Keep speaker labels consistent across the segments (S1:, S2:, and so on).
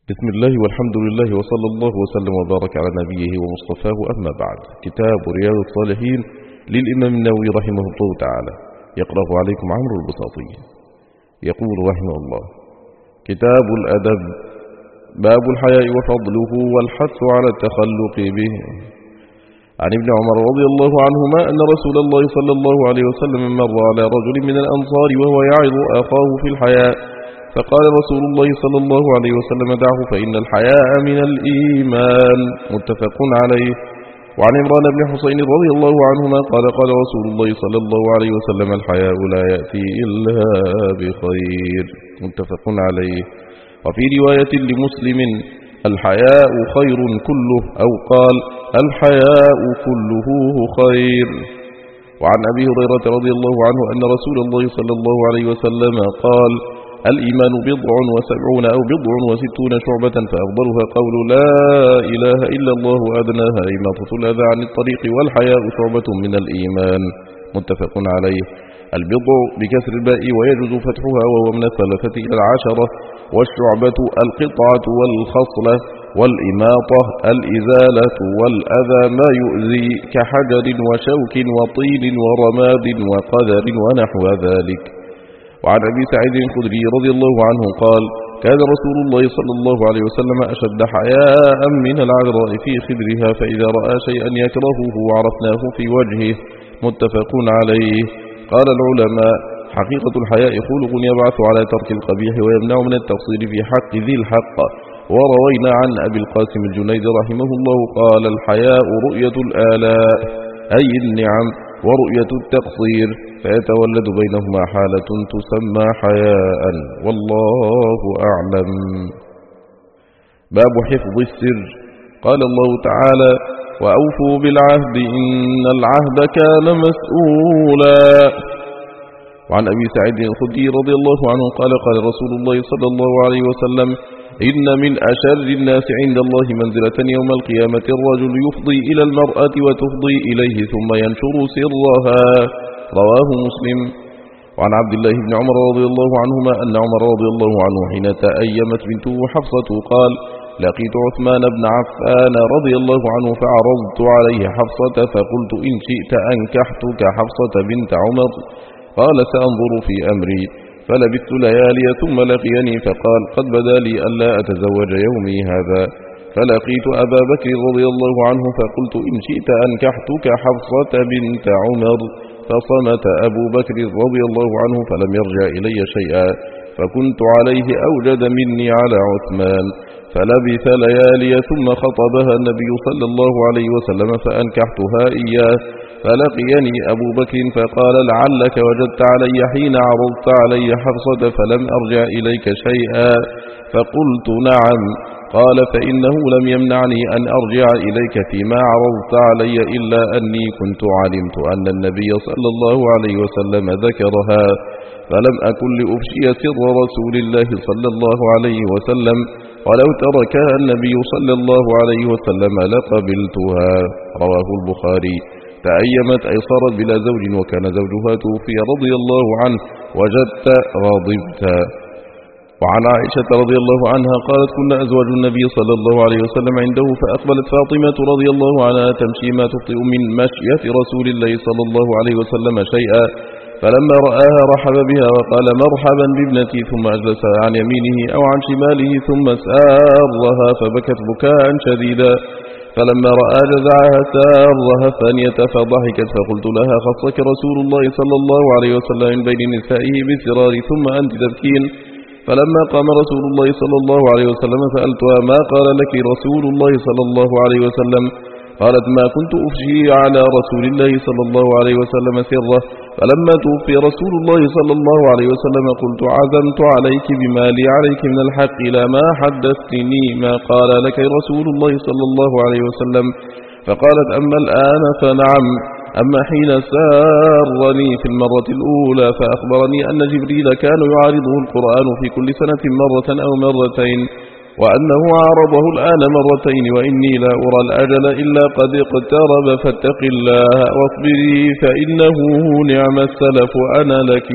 S1: بسم الله والحمد لله وصلى الله وسلم وبارك على نبيه ومصطفاه. أما بعد، كتاب رياض الصالحين للإمام النووي رحمه الله تعالى، يقرأ عليكم عمرو البساطي. يقول رحمه الله: كتاب الأدب، باب الحياء وفضله والحث على التخلق به. عن ابن عمر رضي الله عنهما أن رسول الله صلى الله عليه وسلم مر على رجل من الأنصار وهو يعظ أخاه في الحياء، فقال رسول الله صلى الله عليه وسلم: دعه فإن الحياء من الإيمان. متفق عليه. وعن عمران بن حسين رضي الله عنهما قال: قال رسول الله صلى الله عليه وسلم: الحياء لا يأتي إلا بخير. متفق عليه. وفي رواية لمسلم: الحياء خير كله، أو قال: الحياء كله خير. وعن أبي هريرة رضي الله عنه أن رسول الله صلى الله عليه وسلم قال: الإيمان 70 أو 60 شعبة، فأفضلها قول لا إله إلا الله، وأدناها إماطة الأذى عن الطريق، والحياء شعبة من الإيمان. متفق عليه. البضع بكسر الباء ويجوز فتحها، وهو من 3 إلى 10. والشعبة القطعة والخصلة، والإماطة الإزالة والأذى ما يؤذي كحجر وشوك وطين ورماد وقدر ونحو ذلك. وعن أبي سعيد الخدري رضي الله عنه قال: كان رسول الله صلى الله عليه وسلم أشد حياء من العذراء في خدرها، فإذا رأى شيئا يكرهه عرفناه في وجهه. متفق عليه. قال العلماء: حقيقة الحياء خلق يبعث على ترك القبيح ويمنع من التقصير في حق ذي الحق. وروينا عن أبي القاسم الجنيد رحمه الله قال: الحياء رؤية الآلاء، أي النعم، ورؤية التقصير، فيتولد بينهما حالة تسمى حياء، والله أعلم. باب حفظ السر. قال الله تعالى: وأوفوا بالعهد إن العهد كان مسؤولا. وعن أبي سعيد الخدري رضي الله عنه قال: قال رسول الله صلى الله عليه وسلم: إن من أشر الناس عند الله منزلة يوم القيامة الرجل يفضي إلى المرأة وتفضي إليه ثم ينشر سرها. رواه مسلم. وعن عبد الله بن عمر رضي الله عنهما أن عمر رضي الله عنه حين تأيمت بنته حفصة قال: لقيت عثمان بن عفان رضي الله عنه فعرضت عليه حفصة فقلت: إن شئت أنكحتك حفصة بنت عمر. قال: سأنظر في أمري. فلبثت ليالي ثم لقيني فقال: قد بدا لي ألا أتزوج يومي هذا. فلقيت أبا بكر رضي الله عنه فقلت: إن شئت أنكحتك حفصة بنت عمر. فصمت أبو بكر رضي الله عنه فلم يرجع إلي شيئا، فكنت عليه أوجد مني على عثمان. فلبث ليالي ثم خطبها النبي صلى الله عليه وسلم فأنكحتها إياه. فلقيني أبو بكر فقال: لعلك وجدت علي حين عرضت علي حفصة فلم أرجع إليك شيئا. فقلت: نعم. قال: فإنه لم يمنعني أن أرجع إليك فيما عرضت علي إلا أني كنت علمت أن النبي صلى الله عليه وسلم ذكرها، فلم أكن لأفشي سر رسول الله صلى الله عليه وسلم، ولو تركها النبي صلى الله عليه وسلم لقبلتها. رواه البخاري. تأيمت أي صارت بلا زوج، وكان زوجها توفي رضي الله عنه. وجدت غضبت. وعن عائشة رضي الله عنها قالت: كنا أزواج النبي صلى الله عليه وسلم عنده، فأقبلت فاطمة رضي الله عنها تمشي ما تخطئ من مشية رسول الله صلى الله عليه وسلم شيئا، فلما رآها رحب بها وقال: مرحبا بابنتي، ثم أجلسها عن يمينه أو عن شماله ثم سارها فبكت بكاء شديدا. فلما رأى جزعها سارها الثانية فضحكت، فقلت لها: خصك رسول الله صلى الله عليه وسلم من بين نسائه بسرار ثم أنت تبكين. فلما قام رسول الله صلى الله عليه وسلم سألتها: ما قال لك رسول الله صلى الله عليه وسلم؟ قالت: ما كنت أفشي على رسول الله صلى الله عليه وسلم سره. فلما توفي رسول الله صلى الله عليه وسلم قلت: عزمت عليك بما لي عليك من الحق إلى ما حدثتني ما قال لك رسول الله صلى الله عليه وسلم. فقالت: أما الآن فنعم، أما حين سارني في المرة الأولى فأخبرني أن جبريل كان يعارضه القرآن في كل سنة مرة أو مرتين، وأنه عارضه الآن مرتين، وإني لا أرى الأجل إلا قد اقترب، فاتق الله واصبري فإنه نعم السلف أنا لك.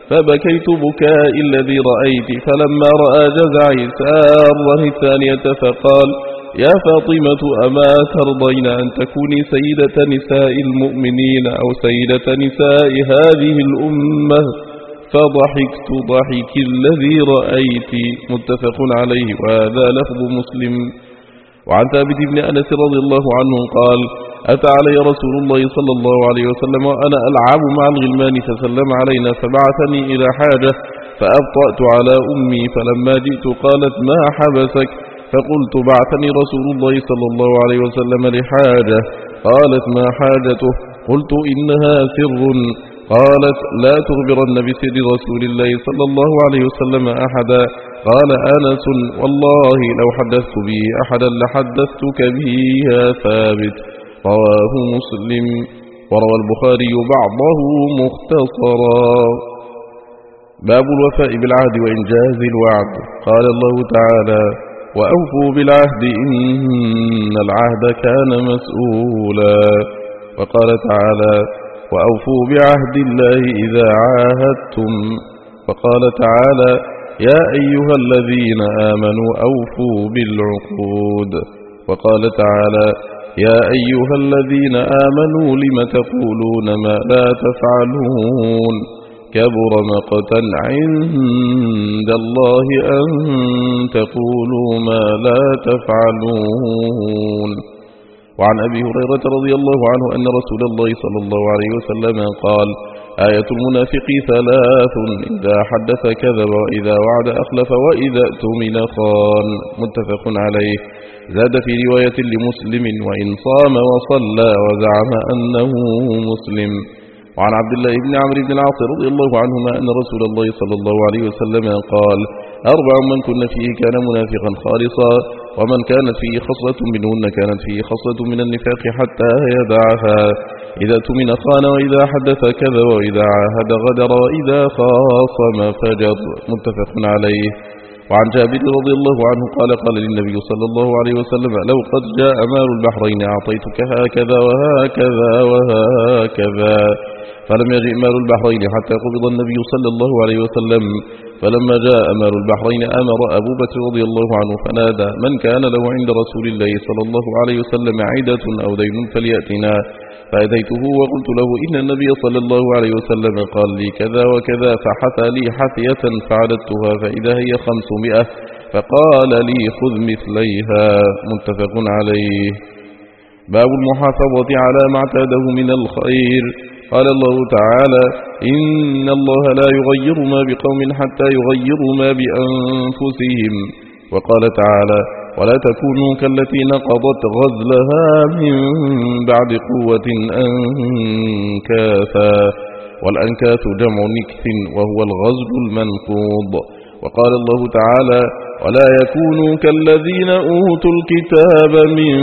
S1: فبكيت بكاء الذي رأيت. فلما رأى جزعي سارني الثانية فقال: يا فاطمة أما ترضين أن تكوني سيدة نساء المؤمنين أو سيدة نساء هذه الأمة؟ فضحكت ضحك الذي رأيت. متفق عليه، وهذا لفظ مسلم. وعن ثابت بن أنس رضي الله عنه قال: أتى علي رسول الله صلى الله عليه وسلم وأنا ألعب مع الغلمان فسلم علينا فبعثني إلى حاجة فأبطأت على أمي، فلما جئت قالت: ما حبسك؟ فقلت: بعثني رسول الله صلى الله عليه وسلم لحاجة. قالت: ما حاجته؟ قلت: إنها سر. قالت: لا تخبرن بسر رسول الله صلى الله عليه وسلم أحدا. قال أنس: والله لو حدثت به أحدا لحدثتك به يا ثابت. رواه مسلم، وروى البخاري بعضه مختصرا. باب الوفاء بالعهد وإنجاز الوعد. قال الله تعالى: وأوفوا بالعهد إن العهد كان مسؤولا. وقال تعالى: وأوفوا بعهد الله إذا عاهدتم. وقال تعالى: يا أيها الذين آمنوا أوفوا بالعقود. وقال تعالى: يا أيها الذين آمنوا لم تقولون ما لا تفعلون كبر مقتا عند الله أن تقولوا ما لا تفعلون. وعن أبي هريرة رضي الله عنه أن رسول الله صلى الله عليه وسلم قال: آية المنافق ثلاث: إذا حدث كذب، وإذا وعد أخلف، وإذا اؤتمن خان. متفق عليه. زاد في رواية لمسلم: وإن صام وصلى وزعم أنه مسلم. وعن عبد الله بن عمرو بن العاص رضي الله عنهما أن رسول الله صلى الله عليه وسلم قال: أربع من كن فيه كان منافقا خالصا، ومن كانت فيه خصلة منهن كانت فيه خصلة من النفاق حتى يدعها: إذا اؤتمن خان، وإذا حدث كذب، وإذا عاهد غدر، وإذا خاصم فجر. متفق عليه. وعن جابر رضي الله عنه قال: قال للنبي صلى الله عليه وسلم: لو قد جاء مال البحرين أعطيتك هكذا وهكذا وهكذا. فلم يجئ مال البحرين حتى قبض النبي صلى الله عليه وسلم. فلما جاء مال البحرين أمر أبو بكر رضي الله عنه فنادى: من كان له عند رسول الله صلى الله عليه وسلم عدة أو دين فليأتنا. فأتيته وقلت له: إن النبي صلى الله عليه وسلم قال لي كذا وكذا، فحثى لي حثية فعددتها فإذا هي 500، فقال لي: خذ مثليها. متفق عليه. باب المحافظة على ما اعتاده من الخير. قال الله تعالى: إن الله لا يغير ما بقوم حتى يغيروا ما بأنفسهم. وقال تعالى: ولا تكونوا كالتي نقضت غزلها من بعد قوة أنكاثا. والأنكاث جمع نكث وهو الغزل المنقوض. وقال الله تعالى: ولا يكونوا كالذين أوتوا الكتاب من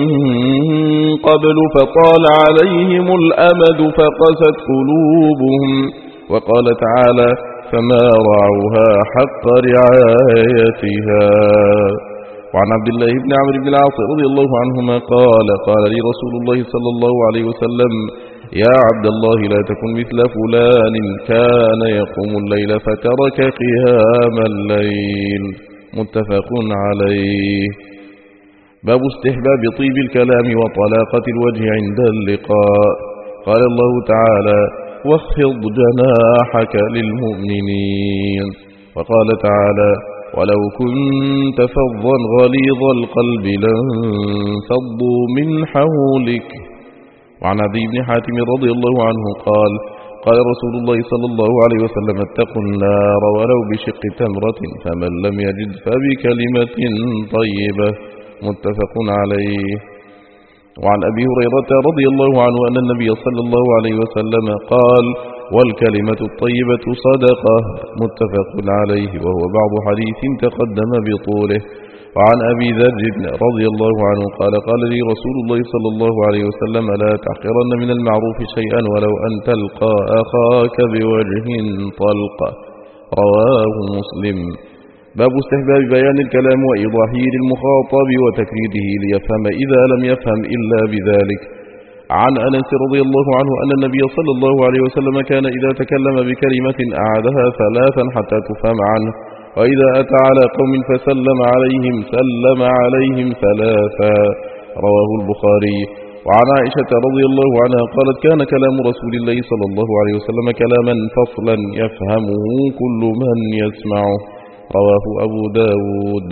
S1: قبل فطال عليهم الأمد فقست قلوبهم. وقال تعالى: فما رعوها حق رعايتها. وعن عبد الله بن عمرو بن العاص رضي الله عنهما قال: قال لي رسول الله صلى الله عليه وسلم: يا عبد الله لا تكن مثل فلان كان يقوم الليل فترك قيام الليل. متفق عليه. باب استحباب طيب الكلام وطلاقة الوجه عند اللقاء. قال الله تعالى: واخفض جناحك للمؤمنين. وقال تعالى: ولو كنت فظا غليظ القلب لانفضوا من حولك. وعن عدي بن حاتم رضي الله عنه قال: قال رسول الله صلى الله عليه وسلم: اتقوا النار ولو بشق تمرة، فمن لم يجد فبكلمة طيبة. متفق عليه. وعن أبي هريرة رضي الله عنه أن النبي صلى الله عليه وسلم قال: والكلمة الطيبة صدقة. متفق عليه، وهو بعض حديث تقدم بطوله. وعن أبي ذر رضي الله عنه قال: قال لي رسول الله صلى الله عليه وسلم: لا تحقرن من المعروف شيئا ولو أن تلقى أخاك بوجه طلق. رواه مسلم. باب استحباب بيان الكلام وإيضاحه للمخاطب وتكريره ليفهم إذا لم يفهم إلا بذلك. عن أنس رضي الله عنه أن النبي صلى الله عليه وسلم كان إذا تكلم بكلمة أعادها ثلاثا حتى تفهم عنه، وإذا أتى على قوم فسلم عليهم سلم عليهم ثلاثا. رواه البخاري. وعن عائشة رضي الله عنها قالت كان كلام رسول الله صلى الله عليه وسلم كلاما فصلا يفهمه كل من يسمعه. رواه أبو داود.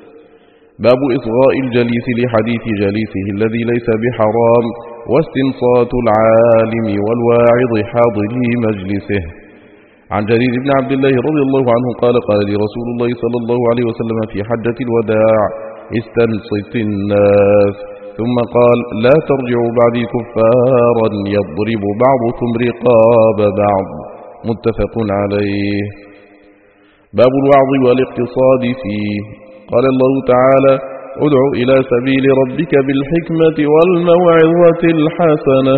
S1: باب إصغاء الجليس لحديث جليسه الذي ليس بحرام، واستنصات العالم والواعظ حاضري مجلسه. عن جرير بن عبد الله رضي الله عنه قال قال لي رسول الله صلى الله عليه وسلم في حجة الوداع استنصت الناس، ثم قال لا ترجعوا بعدي كفارا يضرب بعضكم رقاب بعض. متفق عليه. باب الوعظ والاقتصاد فيه. قال الله تعالى ادع إلى سبيل ربك بالحكمة والموعظة الحسنة.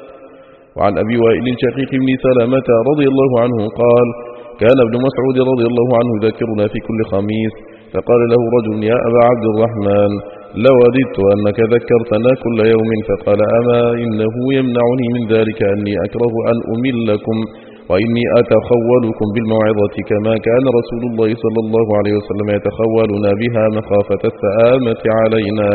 S1: وعن أبي وائل شقيق بن سلامة رضي الله عنه قال كان ابن مسعود رضي الله عنه يذكرنا في كل خميس، فقال له رجل يا أبا عبد الرحمن لوددت أنك ذكرتنا كل يوم، فقال أما إنه يمنعني من ذلك أني أكره أن أملكم وإني أتخولكم بالموعظة كما كان رسول الله صلى الله عليه وسلم يتخولنا بها مخافة السآمة علينا.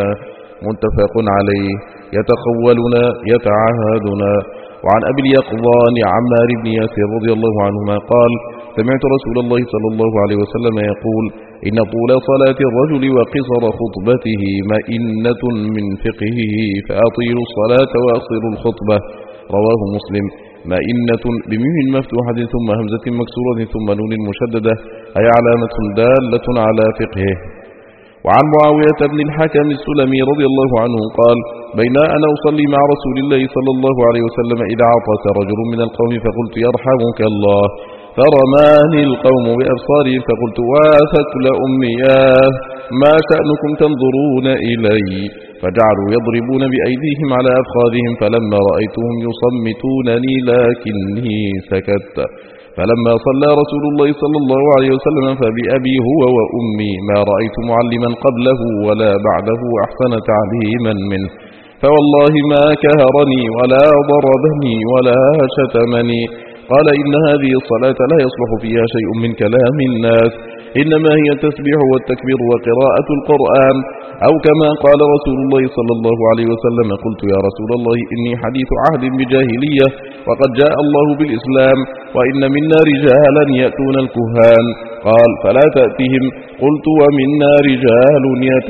S1: متفق عليه. يتخولنا يتعهدنا. وعن أبي اليقظان عمار بن ياسر رضي الله عنهما قال سمعت رسول الله صلى الله عليه وسلم يقول إن طول صلاة الرجل وقصر خطبته مئنة من فقهه، فأطيلوا الصلاة وأقصروا الخطبة. رواه مسلم. مئنة بميم مفتوحة ثم همزة مكسورة ثم نون مشددة، أي علامة دالة على فقهه. وعن معاوية بن الحكم السلمي رضي الله عنه قال بين أنا أصلي مع رسول الله صلى الله عليه وسلم إذا عطس رجل من القوم فقلت يرحمك الله، فرماني القوم بأبصارهم فقلت واثكل أمياه ما شأنكم تنظرون إلي، فجعلوا يضربون بأيديهم على أفخاذهم، فلما رأيتهم يصمتونني لكني سكت. فلما صلى رسول الله صلى الله عليه وسلم فبأبي هو وأمي ما رأيت معلما قبله ولا بعده أحسن تعليما منه، فوالله ما كهرني ولا ضربني ولا شتمني. قال إن هذه الصلاة لا يصلح فيها شيء من كلام الناس، إنما هي التسبيح والتكبير وقراءة القرآن، أو كما قال رسول الله صلى الله عليه وسلم قلت يا رسول الله إني حديث عهد بجاهلية وقد جاء الله بالإسلام، وإن منا رجالا يأتون الكهان. قال فلا تأتهم. قلت ومنا رجال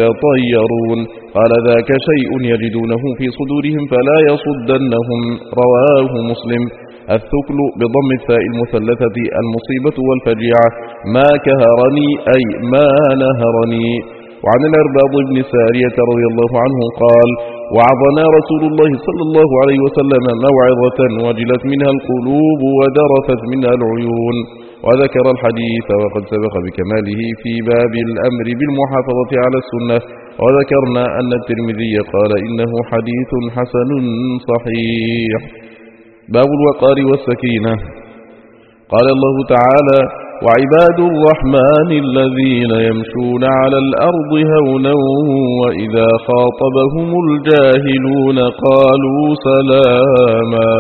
S1: يتطيرون. قال ذاك شيء يجدونه في صدورهم فلا يصدنهم. رواه مسلم. الثكل بضم الثاء المثلثة المصيبة والفجيعة، ما كهرني أي ما نهرني. وعن العرباض بن سارية رضي الله عنه قال وعظنا رسول الله صلى الله عليه وسلم موعظة وجلت منها القلوب ودرفت منها العيون. وذكر الحديث وقد سبق بكماله في باب الأمر بالمحافظة على السنة، وذكرنا أن الترمذي قال إنه حديث حسن صحيح. باب الوقار والسكينة. قال الله تعالى وعباد الرحمن الذين يمشون على الأرض هونا وإذا خاطبهم الجاهلون قالوا سلاما.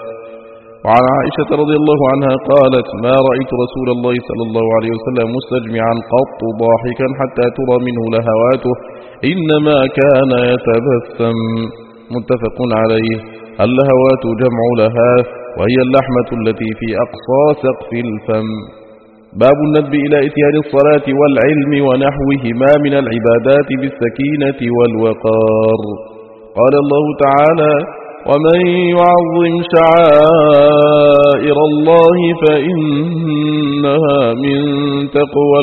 S1: وعن عائشة رضي الله عنها قالت ما رأيت رسول الله صلى الله عليه وسلم مستجمعا قط ضاحكا حتى ترى منه لهواته، إنما كان يتبسم. متفق عليه. اللهوات جمع لها، وهي اللحمة التي في أقصى سقف الفم. باب الندب إلى إتيان الصلاة والعلم ونحوهما من العبادات بالسكينة والوقار. قال الله تعالى ومن يعظم شعائر الله فإنها من تقوى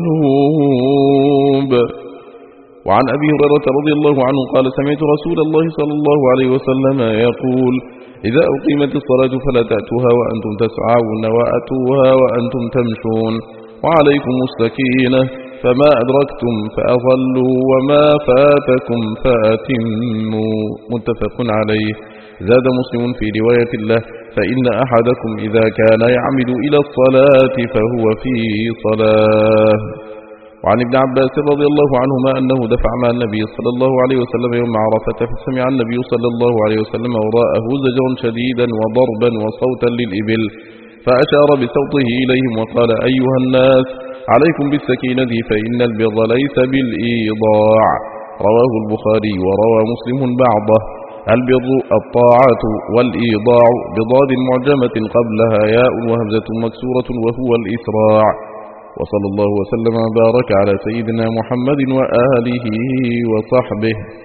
S1: القلوب. وعن أبي هريرة رضي الله عنه قال سمعت رسول الله صلى الله عليه وسلم يقول إذا أقيمت الصلاة فلا تأتوها وأنتم تسعون وأتوها وأنتم تمشون، وعليكم السكينة، فما أدركتم فأصلوا وما فاتكم فأتموا. متفق عليه. زاد مسلم في رواية له فإن أحدكم إذا كان يعمد إلى الصلاة فهو في صلاة. وعن ابن عباس رضي الله عنهما أنه دفع مع النبي صلى الله عليه وسلم يوم عرفة، فسمع النبي صلى الله عليه وسلم وراءه زجرا شديدا وضربا وصوتا للإبل، فأشار بصوته إليهم وقال: أيها الناس، عليكم بالسكينة فإن البر ليس بالإيضاع. رواه البخاري وروى مسلم بعضه. البر الطاعات، والإيضاع بضاد معجمة قبلها ياء وهمزة مكسورة وهو الإسراع. وصلى الله وسلم وبارك على سيدنا محمد وآله وصحبه.